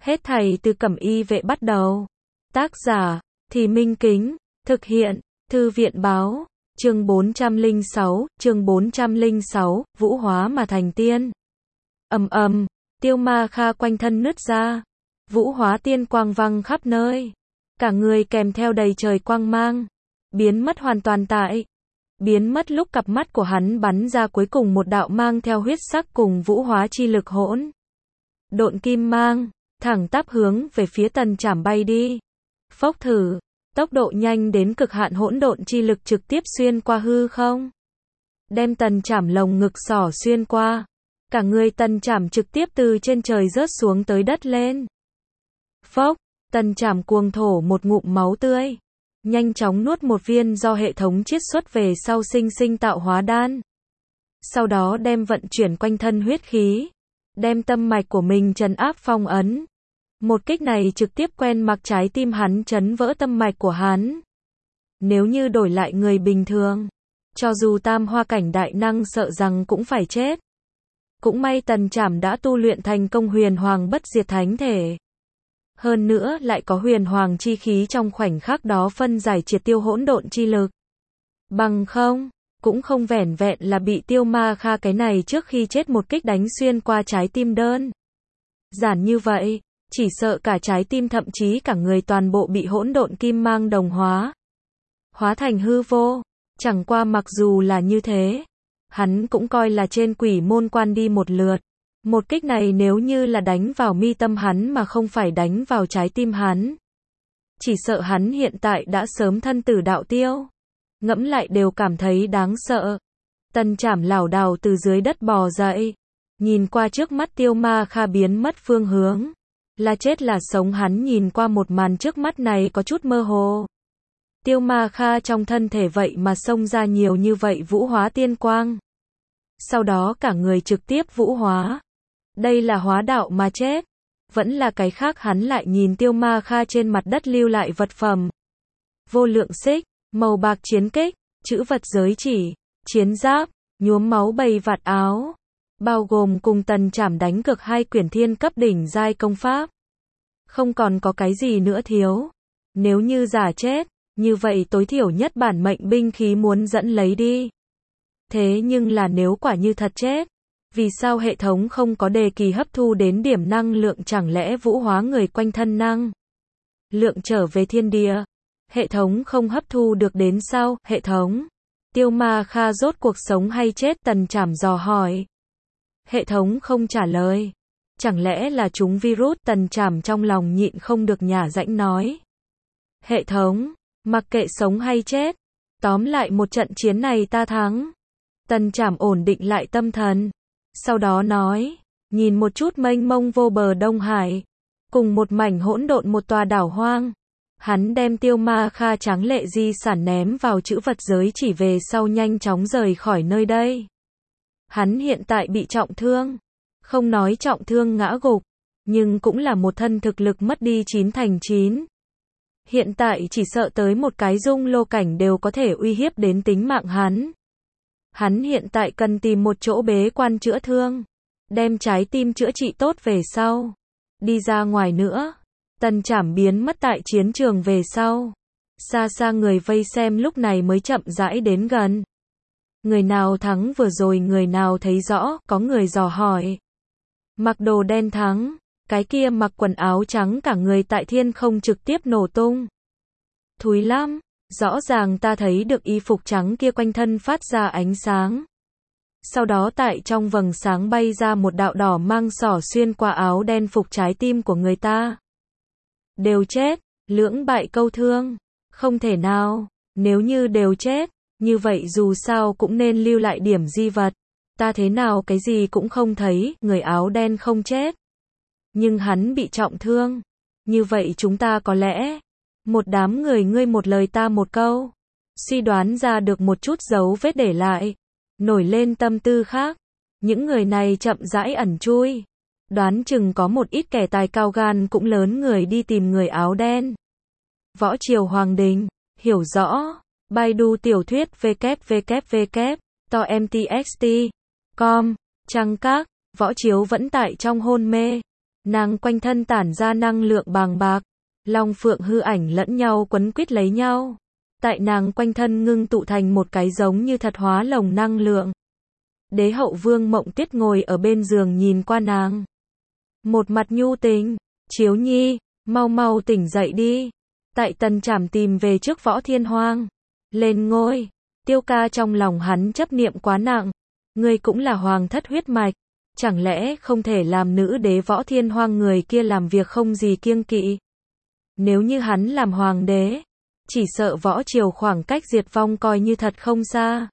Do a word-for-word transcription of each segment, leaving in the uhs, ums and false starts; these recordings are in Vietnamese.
Hết thảy từ Cẩm Y Vệ bắt đầu. Tác giả, Thì Minh Kính, thực hiện, Thư viện Báo, chương bốn trăm lẻ sáu, chương bốn trăm lẻ sáu, vũ hóa mà thành tiên. Ầm ầm, Tiêu Ma Kha quanh thân nứt ra, vũ hóa tiên quang văng khắp nơi, cả người kèm theo đầy trời quang mang, biến mất hoàn toàn tại. Biến mất lúc cặp mắt của hắn bắn ra cuối cùng một đạo mang theo huyết sắc cùng vũ hóa chi lực hỗn độn kim mang, thẳng tắp hướng về phía Tần Trảm bay đi. Phốc thử, tốc độ nhanh đến cực hạn hỗn độn chi lực trực tiếp xuyên qua hư không, đem Tần Trảm lồng ngực xỏ xuyên qua, cả người Tần Trảm trực tiếp từ trên trời rớt xuống tới đất lên. Phốc, Tần Trảm cuồng thổ một ngụm máu tươi, nhanh chóng nuốt một viên do hệ thống chiết xuất về sau sinh sinh tạo hóa đan. Sau đó đem vận chuyển quanh thân huyết khí, đem tâm mạch của mình trấn áp phong ấn. Một kích này trực tiếp quen mặc trái tim hắn, chấn vỡ tâm mạch của hắn. Nếu như đổi lại người bình thường, cho dù tam hoa cảnh đại năng sợ rằng cũng phải chết. Cũng may Tần Trảm đã tu luyện thành công huyền hoàng bất diệt thánh thể. Hơn nữa lại có huyền hoàng chi khí trong khoảnh khắc đó phân giải triệt tiêu hỗn độn chi lực. Bằng không, cũng không vẻn vẹn là bị Tiêu Ma Kha cái này trước khi chết một kích đánh xuyên qua trái tim đơn giản như vậy, chỉ sợ cả trái tim thậm chí cả người toàn bộ bị hỗn độn kim mang đồng hóa, hóa thành hư vô. Chẳng qua mặc dù là như thế, hắn cũng coi là trên quỷ môn quan đi một lượt. Một kích này nếu như là đánh vào mi tâm hắn mà không phải đánh vào trái tim hắn, chỉ sợ hắn hiện tại đã sớm thân tử đạo tiêu. Ngẫm lại đều cảm thấy đáng sợ. Tần Trảm lảo đảo từ dưới đất bò dậy, nhìn qua trước mắt Tiêu Ma Kha biến mất phương hướng, là chết là sống hắn nhìn qua một màn trước mắt này có chút mơ hồ. Tiêu Ma Kha trong thân thể vậy mà xông ra nhiều như vậy vũ hóa tiên quang, sau đó cả người trực tiếp vũ hóa. Đây là hóa đạo mà chết, vẫn là cái khác? Hắn lại nhìn Tiêu Ma Kha trên mặt đất lưu lại vật phẩm. Vô lượng xích, màu bạc chiến kích, chữ vật giới chỉ, chiến giáp, nhuốm máu bầy vạt áo, bao gồm cùng Tần Trảm đánh cực hai quyển thiên cấp đỉnh giai công pháp. Không còn có cái gì nữa thiếu. Nếu như giả chết, như vậy tối thiểu nhất bản mệnh binh khí muốn dẫn lấy đi. Thế nhưng là nếu quả như thật chết, vì sao hệ thống không có đề kỳ hấp thu đến điểm năng lượng? Chẳng lẽ vũ hóa người quanh thân năng lượng trở về thiên địa, hệ thống không hấp thu được đến sao? Hệ thống, Tiêu Ma Kha rốt cuộc sống hay chết? Tần Trảm dò hỏi. Hệ thống không trả lời. Chẳng lẽ là chúng virus? Tần Trảm trong lòng nhịn không được nhả rãnh nói. Hệ thống, mặc kệ sống hay chết, tóm lại một trận chiến này ta thắng. Tần Trảm ổn định lại tâm thần, sau đó nói, nhìn một chút mênh mông vô bờ Đông Hải, cùng một mảnh hỗn độn một tòa đảo hoang. Hắn đem Tiêu Ma Kha tráng lệ di sản ném vào chữ vật giới chỉ về sau nhanh chóng rời khỏi nơi đây. Hắn hiện tại bị trọng thương, không nói trọng thương ngã gục, nhưng cũng là một thân thực lực mất đi chín thành chín. Hiện tại chỉ sợ tới một cái dung lô cảnh đều có thể uy hiếp đến tính mạng hắn. Hắn hiện tại cần tìm một chỗ bế quan chữa thương, đem trái tim chữa trị tốt về sau, đi ra ngoài nữa. Tần Trảm biến mất tại chiến trường về sau, xa xa người vây xem lúc này mới chậm rãi đến gần. Người nào thắng vừa rồi? Người nào thấy rõ? Có người dò hỏi. Mặc đồ đen thắng, cái kia mặc quần áo trắng cả người tại thiên không trực tiếp nổ tung. Thúi lắm, rõ ràng ta thấy được y phục trắng kia quanh thân phát ra ánh sáng. Sau đó tại trong vầng sáng bay ra một đạo đỏ mang xỏ xuyên qua áo đen phục trái tim của người ta. Đều chết, lưỡng bại câu thương, không thể nào. Nếu như đều chết, như vậy dù sao cũng nên lưu lại điểm di vật. Ta thế nào cái gì cũng không thấy? Người áo đen không chết, nhưng hắn bị trọng thương. Như vậy chúng ta có lẽ, một đám người ngươi một lời ta một câu, suy đoán ra được một chút dấu vết để lại, nổi lên tâm tư khác. Những người này chậm rãi ẩn chui, đoán chừng có một ít kẻ tài cao gan cũng lớn người đi tìm người áo đen. Võ Triều Hoàng Đình, hiểu rõ. Baidu tiểu thuyết www to m t x t com, trang các, Võ Chiếu vẫn tại trong hôn mê. Nàng quanh thân tản ra năng lượng bàng bạc, long phượng hư ảnh lẫn nhau quấn quýt lấy nhau. Tại nàng quanh thân ngưng tụ thành một cái giống như thật hóa lồng năng lượng. Đế hậu Vương Mộng Tuyết ngồi ở bên giường nhìn qua nàng. Một mặt nhu tình, Chiếu Nhi, mau mau tỉnh dậy đi. Tại Tần Trảm tìm về trước Võ Thiên Hoang. Lên ngôi, Tiêu ca trong lòng hắn chấp niệm quá nặng. Ngươi cũng là hoàng thất huyết mạch. Chẳng lẽ không thể làm nữ đế Võ Thiên Hoang người kia làm việc không gì kiêng kỵ. Nếu như hắn làm hoàng đế, chỉ sợ võ triều khoảng cách diệt vong coi như thật không xa.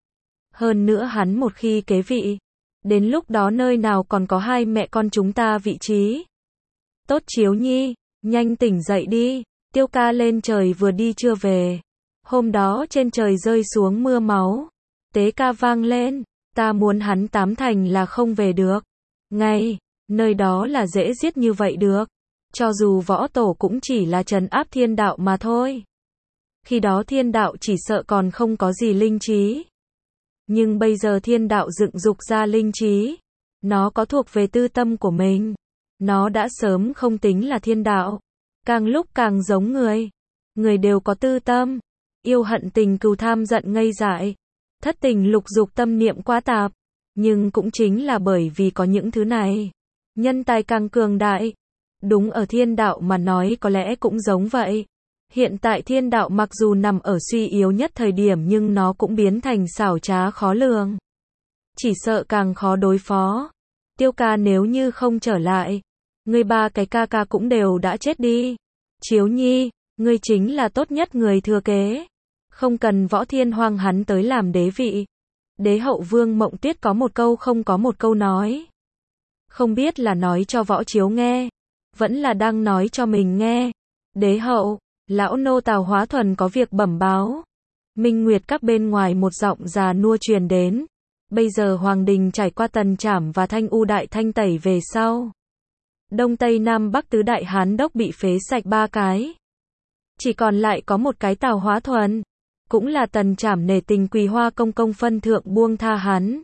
Hơn nữa hắn một khi kế vị, đến lúc đó nơi nào còn có hai mẹ con chúng ta vị trí. Tốt Chiếu Nhi, nhanh tỉnh dậy đi. Tiêu ca lên trời vừa đi chưa về. Hôm đó trên trời rơi xuống mưa máu. Tế ca vang lên, ta muốn hắn tám thành là không về được. Ngay, nơi đó là dễ giết như vậy được. Cho dù võ tổ cũng chỉ là trấn áp thiên đạo mà thôi. Khi đó thiên đạo chỉ sợ còn không có gì linh trí. Nhưng bây giờ thiên đạo dựng dục ra linh trí. Nó có thuộc về tư tâm của mình. Nó đã sớm không tính là thiên đạo. Càng lúc càng giống người. Người đều có tư tâm. Yêu hận tình cừu tham giận ngây dại. Thất tình lục dục tâm niệm quá tạp. Nhưng cũng chính là bởi vì có những thứ này. Nhân tài càng cường đại. Đúng ở thiên đạo mà nói có lẽ cũng giống vậy. Hiện tại thiên đạo mặc dù nằm ở suy yếu nhất thời điểm nhưng nó cũng biến thành xảo trá khó lường. Chỉ sợ càng khó đối phó. Tiêu ca nếu như không trở lại, ngươi ba cái ca ca cũng đều đã chết đi. Chiếu Nhi, ngươi chính là tốt nhất người thừa kế. Không cần Võ Thiên Hoang hắn tới làm đế vị. Đế hậu Vương Mộng Tuyết có một câu không có một câu nói. Không biết là nói cho Võ Chiếu nghe, vẫn là đang nói cho mình nghe. Đế hậu, lão nô Tào Hóa Thuần có việc bẩm báo. Minh Nguyệt các bên ngoài một giọng già nua truyền đến. Bây giờ Hoàng Đình trải qua Tần Trảm và Thanh U đại thanh tẩy về sau. Đông Tây Nam Bắc tứ đại hán đốc bị phế sạch ba cái. Chỉ còn lại có một cái Tào Hóa Thuần. Cũng là Tần Trảm nể tình Quỳ Hoa công công phân thượng buông tha hắn.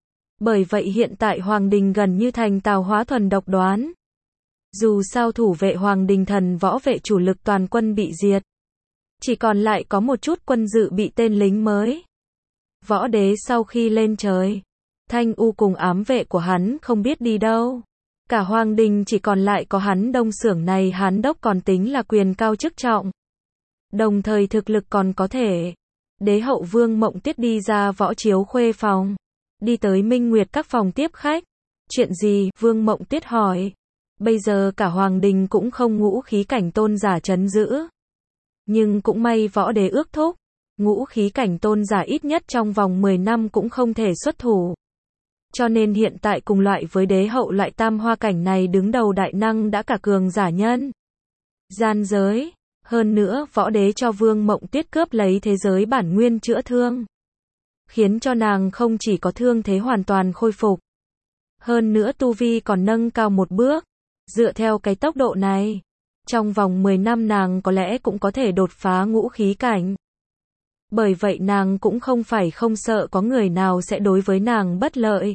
Bởi vậy hiện tại Hoàng Đình gần như thành Tào Hóa Thuần độc đoán. Dù sao thủ vệ Hoàng Đình thần võ vệ chủ lực toàn quân bị diệt. Chỉ còn lại có một chút quân dự bị tên lính mới. Võ đế sau khi lên trời, Thanh U cùng ám vệ của hắn không biết đi đâu. Cả Hoàng Đình chỉ còn lại có hắn Đông Xưởng này hán đốc còn tính là quyền cao chức trọng. Đồng thời thực lực còn có thể. Đế hậu Vương Mộng Tuyết đi ra Võ Chiếu khuê phòng. Đi tới Minh Nguyệt các phòng tiếp khách. Chuyện gì? Vương Mộng Tuyết hỏi. Bây giờ cả Hoàng Đình cũng không ngũ khí cảnh tôn giả trấn giữ. Nhưng cũng may võ đế ước thúc. Ngũ khí cảnh tôn giả ít nhất trong vòng mười năm cũng không thể xuất thủ. Cho nên hiện tại cùng loại với đế hậu loại tam hoa cảnh này đứng đầu đại năng đã cả cường giả nhân. Gian giới. Hơn nữa võ đế cho Vương Mộng Tuyết cướp lấy thế giới bản nguyên chữa thương. Khiến cho nàng không chỉ có thương thế hoàn toàn khôi phục. Hơn nữa tu vi còn nâng cao một bước. Dựa theo cái tốc độ này, trong vòng mười năm nàng có lẽ cũng có thể đột phá ngũ khí cảnh. Bởi vậy nàng cũng không phải không sợ có người nào sẽ đối với nàng bất lợi.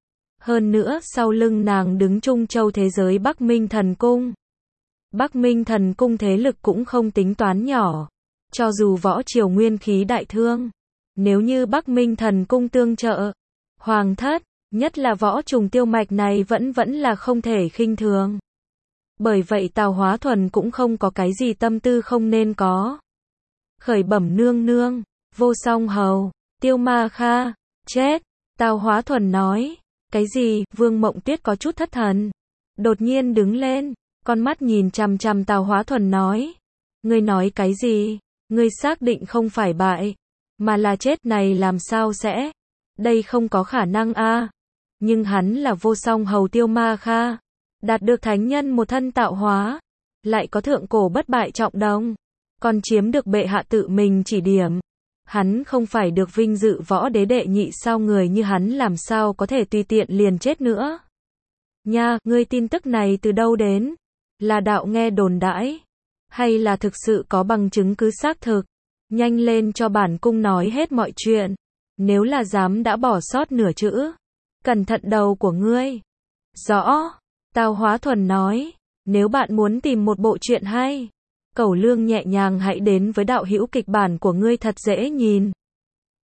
Hơn nữa sau lưng nàng đứng Trung Châu thế giới Bắc Minh Thần Cung. Bắc Minh Thần Cung thế lực cũng không tính toán nhỏ. Cho dù võ triều nguyên khí đại thương, nếu như Bắc Minh Thần Cung tương trợ, hoàng thất, nhất là võ trùng tiêu mạch này vẫn vẫn là không thể khinh thường. Bởi vậy Tào Hóa Thuần cũng không có cái gì tâm tư không nên có. Khởi bẩm nương nương, Vô Song Hầu, Tiêu Ma Kha, chết. Tào Hóa Thuần nói. Cái gì? Vương Mộng Tuyết có chút thất thần. Đột nhiên đứng lên, con mắt nhìn chằm chằm Tào Hóa Thuần nói. Ngươi nói cái gì? Ngươi xác định không phải bại, mà là chết này làm sao sẽ? Đây không có khả năng a. Nhưng hắn là Vô Song Hầu Tiêu Ma Kha, đạt được thánh nhân một thân tạo hóa, lại có thượng cổ bất bại trọng đồng, còn chiếm được bệ hạ tự mình chỉ điểm. Hắn không phải được vinh dự võ đế đệ nhị sao, người như hắn làm sao có thể tùy tiện liền chết nữa. Nha, ngươi tin tức này từ đâu đến? Là đạo nghe đồn đãi? Hay là thực sự có bằng chứng cứ xác thực? Nhanh lên cho bản cung nói hết mọi chuyện. Nếu là dám đã bỏ sót nửa chữ, cẩn thận đầu của ngươi. Rõ. Tào Hóa Thuần nói, nếu bạn muốn tìm một bộ truyện hay, Cẩu Lương nhẹ nhàng hãy đến với đạo hữu kịch bản của ngươi thật dễ nhìn.